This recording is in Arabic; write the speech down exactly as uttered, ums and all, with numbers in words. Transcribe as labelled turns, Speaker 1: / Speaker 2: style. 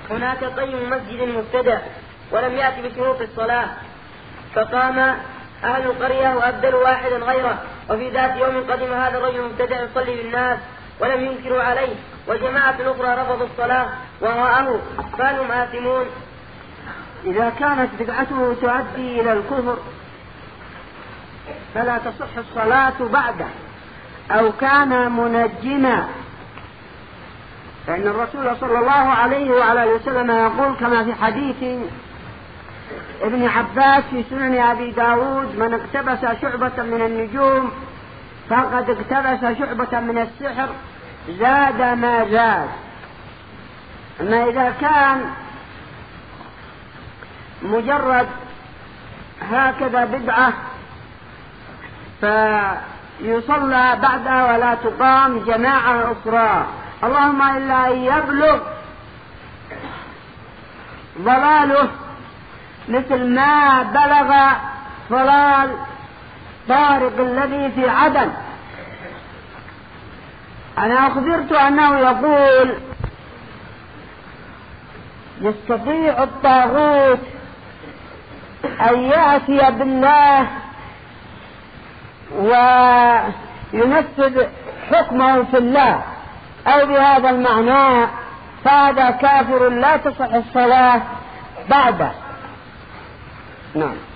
Speaker 1: هناك قيم مسجد مبتدأ ولم يأتي بشروط الصلاة، فقام أهل القرية وأبدلوا واحدا غيره، وفي ذات يوم قدم هذا الرجل مبتدأ يصلي بالناس ولم ينكروا عليه، وجماعة أخرى رفضوا الصلاة وراءه، فهم آثمون.
Speaker 2: إذا كانت بدعته تؤدي إلى الكفر فلا تصح الصلاة بعده، أو كان منجما، فإن الرسول صلى الله عليه وعلى آله وسلم يقول كما في حديث ابن عباس في سنن أبي داود: من اقتبس شعبة من النجوم فقد اقتبس شعبة من السحر زاد ما زاد. أما إذا كان مجرد هكذا بدعة فيصلى بعدها ولا تقام جماعة أخرى، اللهم إلا أن يبلغ ضلاله مثل ما بلغ ضلال طارق الذي في عدن. أنا أخبرت أنه يقول يستطيع الطاغوت أن يأتي بالله وينفذ حكمه في الله أو بهذا المعنى، فهذا كافر لا تصح الصلاة بعده. نعم.